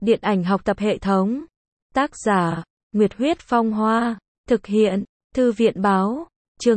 Điện ảnh học tập hệ thống. Tác giả, Nguyệt Huyết Phong Hoa. Thực hiện, Thư viện Báo. Chương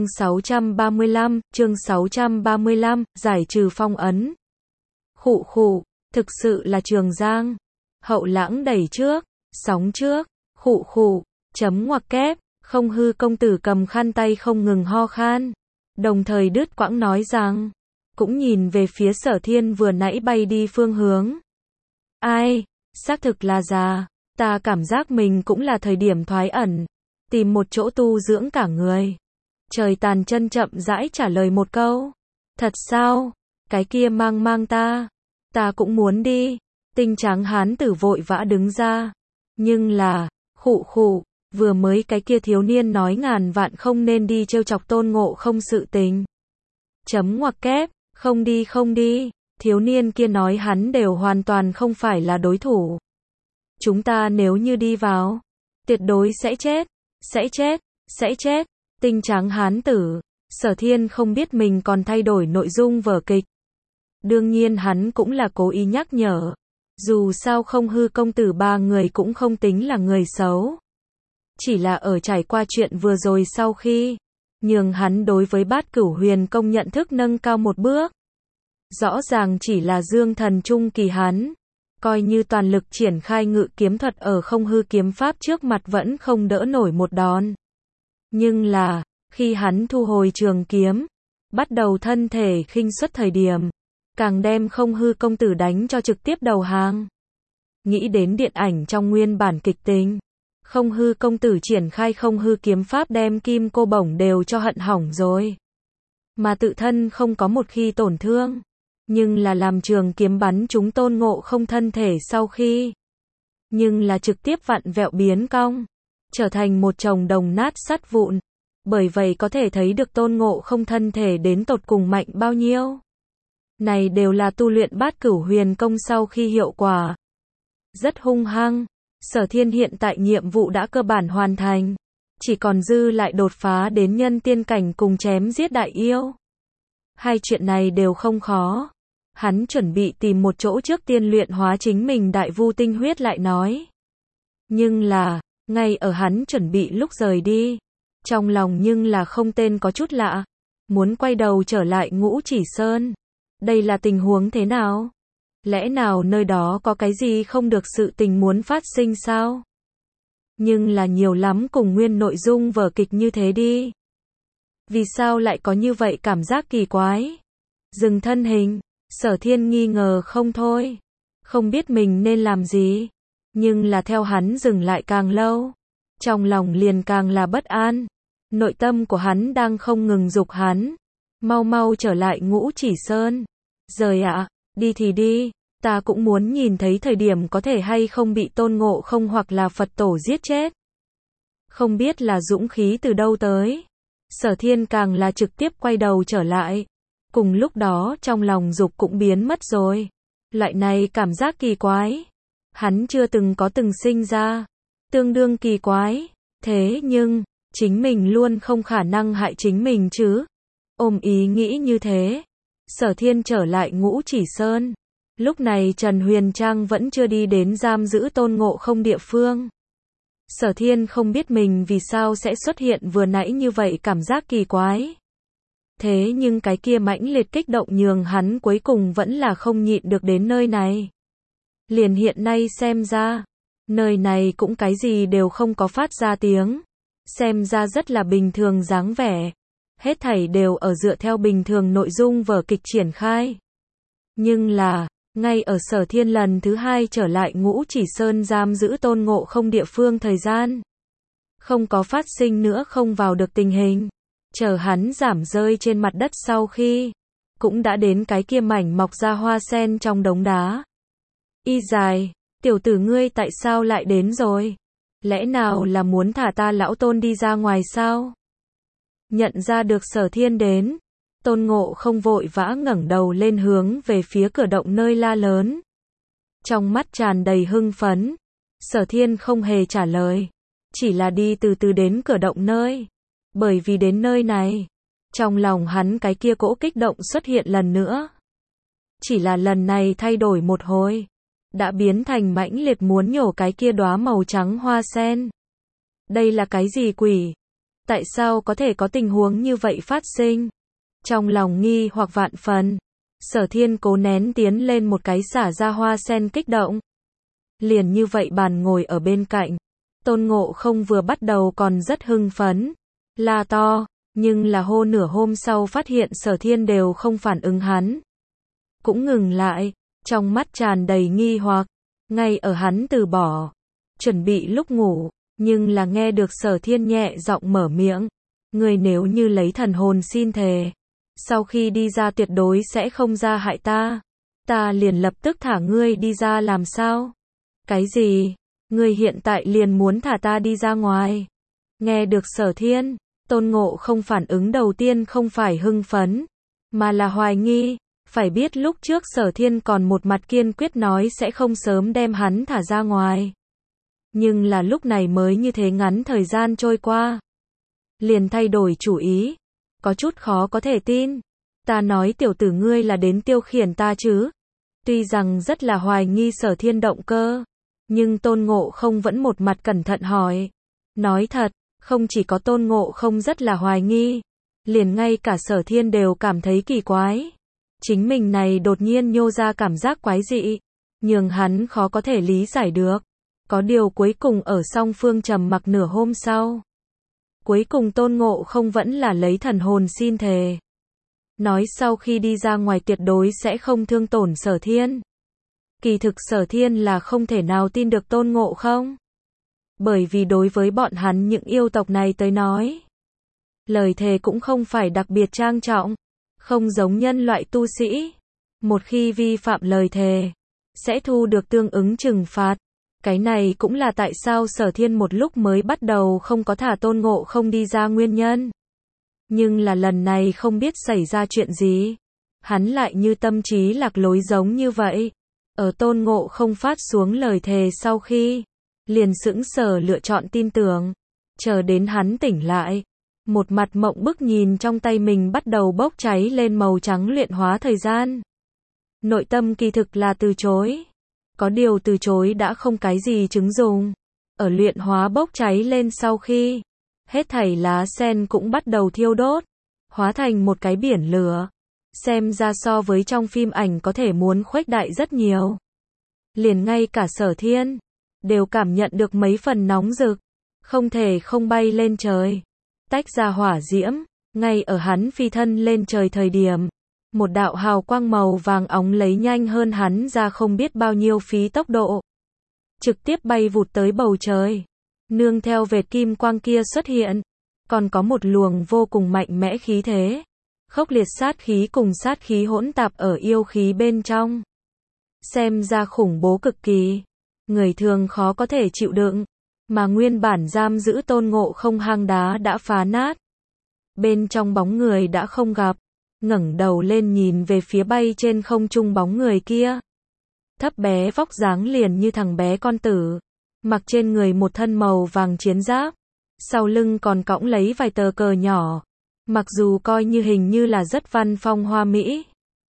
635, giải trừ phong ấn. Khụ khụ, thực sự là Trường Giang. Hậu Lãng đẩy trước, sóng trước, khụ khụ, chấm ngoặc kép, không hư công tử cầm khăn tay không ngừng ho khan. Đồng thời đứt quãng nói rằng, cũng nhìn về phía Sở Thiên vừa nãy bay đi phương hướng. Ai, xác thực là già, ta cảm giác mình cũng là thời điểm thoái ẩn, tìm một chỗ tu dưỡng cả người. Trời tàn chân chậm rãi trả lời một câu. Thật sao? Cái kia mang ta cũng muốn đi. Tinh tráng hán tử vội vã đứng ra. Nhưng là, khụ khụ, vừa mới cái kia thiếu niên nói ngàn vạn không nên đi trêu chọc Tôn Ngộ Không sự tình. Chấm ngoặc kép, không đi, thiếu niên kia nói hắn đều hoàn toàn không phải là đối thủ. Chúng ta nếu như đi vào, tuyệt đối sẽ chết. Tinh tráng hán tử, Sở Thiên không biết mình còn thay đổi nội dung vở kịch. Đương nhiên hắn cũng là cố ý nhắc nhở. Dù sao không hư công tử ba người cũng không tính là người xấu. Chỉ là ở trải qua chuyện vừa rồi sau khi, nhường hắn đối với Bát Cửu Huyền Công nhận thức nâng cao một bước. Rõ ràng chỉ là dương thần trung kỳ hắn, coi như toàn lực triển khai ngự kiếm thuật ở không hư kiếm pháp trước mặt vẫn không đỡ nổi một đòn. Nhưng là, khi hắn thu hồi trường kiếm, bắt đầu thân thể khinh suất thời điểm, càng đem không hư công tử đánh cho trực tiếp đầu hàng. Nghĩ đến điện ảnh trong nguyên bản kịch tính, không hư công tử triển khai không hư kiếm pháp đem kim cô bổng đều cho hận hỏng rồi. Mà tự thân không có một khi tổn thương, nhưng là làm trường kiếm bắn trúng Tôn Ngộ Không thân thể sau khi, nhưng là trực tiếp vặn vẹo biến cong, trở thành một chồng đồng nát sắt vụn. Bởi vậy có thể thấy được Tôn Ngộ Không thân thể đến tột cùng mạnh bao nhiêu. Này đều là tu luyện Bát Cửu Huyền Công sau khi hiệu quả. Rất hung hăng. Sở Thiên hiện tại nhiệm vụ đã cơ bản hoàn thành. Chỉ còn dư lại đột phá đến nhân tiên cảnh cùng chém giết đại yêu. Hai chuyện này đều không khó. Hắn chuẩn bị tìm một chỗ trước tiên luyện hóa chính mình đại vu tinh huyết lại nói. Nhưng là, ngay ở hắn chuẩn bị lúc rời đi, trong lòng nhưng là không tên có chút lạ. Muốn quay đầu trở lại Ngũ Chỉ Sơn. Đây là tình huống thế nào? Lẽ nào nơi đó có cái gì không được sự tình muốn phát sinh sao? Nhưng là nhiều lắm cùng nguyên nội dung vở kịch như thế đi. Vì sao lại có như vậy cảm giác kỳ quái? Dừng thân hình, Sở Thiên nghi ngờ không thôi. Không biết mình nên làm gì. Nhưng là theo hắn dừng lại càng lâu, trong lòng liền càng là bất an. Nội tâm của hắn đang không ngừng giục hắn. Mau trở lại Ngũ Chỉ Sơn. Rời ạ, đi thì đi. Ta cũng muốn nhìn thấy thời điểm có thể hay không bị Tôn Ngộ Không hoặc là Phật Tổ giết chết. Không biết là dũng khí từ đâu tới. Sở Thiên càng là trực tiếp quay đầu trở lại. Cùng lúc đó trong lòng dục cũng biến mất rồi. Loại này cảm giác kỳ quái. Hắn chưa từng có từng sinh ra. Tương đương kỳ quái. Thế nhưng, chính mình luôn không khả năng hại chính mình chứ. Ôm ý nghĩ như thế. Sở Thiên trở lại Ngũ Chỉ Sơn. Lúc này Trần Huyền Trang vẫn chưa đi đến giam giữ Tôn Ngộ Không địa phương. Sở Thiên không biết mình vì sao sẽ xuất hiện vừa nãy như vậy cảm giác kỳ quái. Thế nhưng cái kia mãnh liệt kích động nhường hắn cuối cùng vẫn là không nhịn được đến nơi này. Liền hiện nay xem ra, nơi này cũng cái gì đều không có phát ra tiếng. Xem ra rất là bình thường dáng vẻ. Hết thảy đều ở dựa theo bình thường nội dung vở kịch triển khai. Nhưng là, ngay ở Sở Thiên lần thứ hai trở lại Ngũ Chỉ Sơn giam giữ Tôn Ngộ Không địa phương thời gian. Không có phát sinh nữa không vào được tình hình. Chờ hắn giảm rơi trên mặt đất sau khi, cũng đã đến cái kia mảnh mọc ra hoa sen trong đống đá. Y dài, tiểu tử ngươi tại sao lại đến rồi? Lẽ nào là muốn thả ta lão Tôn đi ra ngoài sao? Nhận ra được Sở Thiên đến, Tôn Ngộ Không vội vã ngẩng đầu lên hướng về phía cửa động nơi la lớn. Trong mắt tràn đầy hưng phấn, Sở Thiên không hề trả lời, chỉ là đi từ từ đến cửa động nơi. Bởi vì đến nơi này, trong lòng hắn cái kia cỗ kích động xuất hiện lần nữa. Chỉ là lần này thay đổi một hồi. đã biến thành mãnh liệt muốn nhổ cái kia đóa màu trắng hoa sen. Đây là cái gì quỷ? Tại sao có thể có tình huống như vậy phát sinh? Trong lòng nghi hoặc vạn phần, Sở Thiên cố nén tiến lên một cái xả ra hoa sen kích động. Liền như vậy bàn ngồi ở bên cạnh, Tôn Ngộ Không vừa bắt đầu còn rất hưng phấn, la to, nhưng là hô nửa hôm sau phát hiện Sở Thiên đều không phản ứng hắn. Cũng ngừng lại, trong mắt tràn đầy nghi hoặc, ngay ở hắn từ bỏ, chuẩn bị lúc ngủ, nhưng là nghe được Sở Thiên nhẹ giọng mở miệng, ngươi nếu như lấy thần hồn xin thề, sau khi đi ra tuyệt đối sẽ không ra hại ta liền lập tức thả ngươi đi ra làm sao? Cái gì? Ngươi hiện tại liền muốn thả ta đi ra ngoài? Nghe được Sở Thiên, Tôn Ngộ Không phản ứng đầu tiên không phải hưng phấn, mà là hoài nghi, phải biết lúc trước Sở Thiên còn một mặt kiên quyết nói sẽ không sớm đem hắn thả ra ngoài. Nhưng là lúc này mới như thế ngắn thời gian trôi qua, liền thay đổi chủ ý, có chút khó có thể tin. Ta nói tiểu tử ngươi là đến tiêu khiển ta chứ? Tuy rằng rất là hoài nghi Sở Thiên động cơ, nhưng Tôn Ngộ Không vẫn một mặt cẩn thận hỏi. Nói thật, không chỉ có Tôn Ngộ Không rất là hoài nghi, liền ngay cả Sở Thiên đều cảm thấy kỳ quái. Chính mình này đột nhiên nhô ra cảm giác quái dị, nhường hắn khó có thể lý giải được. Có điều cuối cùng ở song phương trầm mặc nửa hôm sau, cuối cùng Tôn Ngộ Không vẫn là lấy thần hồn xin thề, nói sau khi đi ra ngoài tuyệt đối sẽ không thương tổn Sở Thiên. Kỳ thực Sở Thiên là không thể nào tin được Tôn Ngộ Không, bởi vì đối với bọn hắn những yêu tộc này tới nói, lời thề cũng không phải đặc biệt trang trọng, không giống nhân loại tu sĩ, một khi vi phạm lời thề, sẽ thu được tương ứng trừng phạt. Cái này cũng là tại sao Sở Thiên một lúc mới bắt đầu không có thả Tôn Ngộ Không đi ra nguyên nhân. Nhưng là lần này không biết xảy ra chuyện gì, hắn lại như tâm trí lạc lối giống như vậy. Ở Tôn Ngộ Không phát xuống lời thề sau khi, liền sững sờ lựa chọn tin tưởng, chờ đến hắn tỉnh lại, một mặt mộng bức nhìn trong tay mình bắt đầu bốc cháy lên màu trắng luyện hóa thời gian. Nội tâm kỳ thực là từ chối. Có điều từ chối đã không cái gì chứng dùng. Ở luyện hóa bốc cháy lên sau khi, hết thảy lá sen cũng bắt đầu thiêu đốt, hóa thành một cái biển lửa. Xem ra so với trong phim ảnh có thể muốn khuếch đại rất nhiều. Liền ngay cả Sở Thiên đều cảm nhận được mấy phần nóng rực, không thể không bay lên trời, tách ra hỏa diễm. Ngay ở hắn phi thân lên trời thời điểm, một đạo hào quang màu vàng óng lấy nhanh hơn hắn ra không biết bao nhiêu phí tốc độ, trực tiếp bay vụt tới bầu trời. Nương theo vệt kim quang kia xuất hiện, còn có một luồng vô cùng mạnh mẽ khí thế, khốc liệt sát khí cùng sát khí hỗn tạp ở yêu khí bên trong. Xem ra khủng bố cực kỳ, người thường khó có thể chịu đựng, mà nguyên bản giam giữ Tôn Ngộ Không hang đá đã phá nát. Bên trong bóng người đã không gặp, ngẩng đầu lên nhìn về phía bay trên không trung bóng người kia. Thấp bé vóc dáng liền như thằng bé con tử, mặc trên người một thân màu vàng chiến giáp, sau lưng còn cõng lấy vài tờ cờ nhỏ. Mặc dù coi như hình như là rất văn phong hoa mỹ,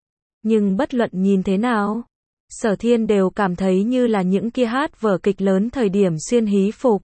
nhưng bất luận nhìn thế nào, Sở Thiên đều cảm thấy như là những kia hát vở kịch lớn thời điểm xuyên hí phục.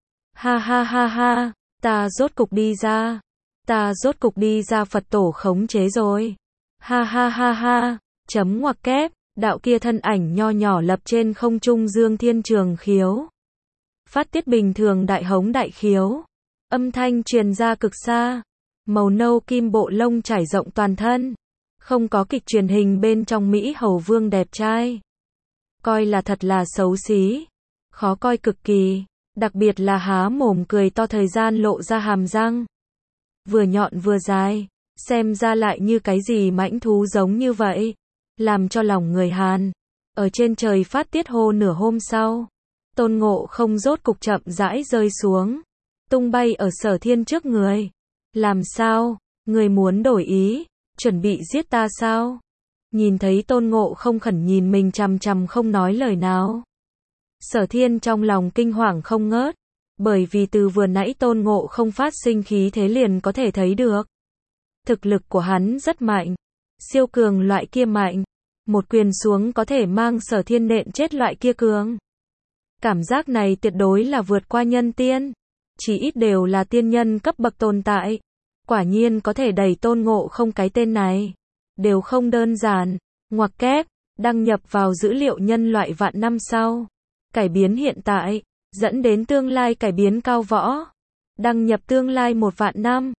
Ha ha ha ha, ta rốt cục đi ra. Ta rốt cục đi ra Phật tổ khống chế rồi. Ha ha ha ha, chấm ngoặc kép, đạo kia thân ảnh nho nhỏ lập trên không trung dương thiên trường khiếu. Phát tiết bình thường đại hống đại khiếu. Âm thanh truyền ra cực xa. Màu nâu kim bộ lông trải rộng toàn thân. Không có kịch truyền hình bên trong Mỹ hầu vương đẹp trai. Coi là thật là xấu xí. Khó coi cực kỳ. Đặc biệt là há mồm cười to thời gian lộ ra hàm răng. Vừa nhọn vừa dài, xem ra lại như cái gì mãnh thú giống như vậy, làm cho lòng người Hàn. Ở trên trời phát tiết hô nửa hôm sau, Tôn Ngộ Không rốt cục chậm rãi rơi xuống, tung bay ở Sở Thiên trước người. Làm sao? Người muốn đổi ý, chuẩn bị giết ta sao? Nhìn thấy Tôn Ngộ Không khẩn nhìn mình chằm chằm không nói lời nào. Sở Thiên trong lòng kinh hoàng không ngớt. Bởi vì từ vừa nãy Tôn Ngộ Không phát sinh khí thế liền có thể thấy được. Thực lực của hắn rất mạnh, siêu cường loại kia mạnh, một quyền xuống có thể mang Sở Thiên nện chết loại kia cường. Cảm giác này tuyệt đối là vượt qua nhân tiên. Chỉ ít đều là tiên nhân cấp bậc tồn tại. Quả nhiên có thể đẩy Tôn Ngộ Không cái tên này. Đều không đơn giản. Ngoặc kép, đăng nhập vào dữ liệu nhân loại vạn năm sau. Cải biến hiện tại, dẫn đến tương lai cải biến cao võ. Đăng nhập tương lai 1 vạn năm.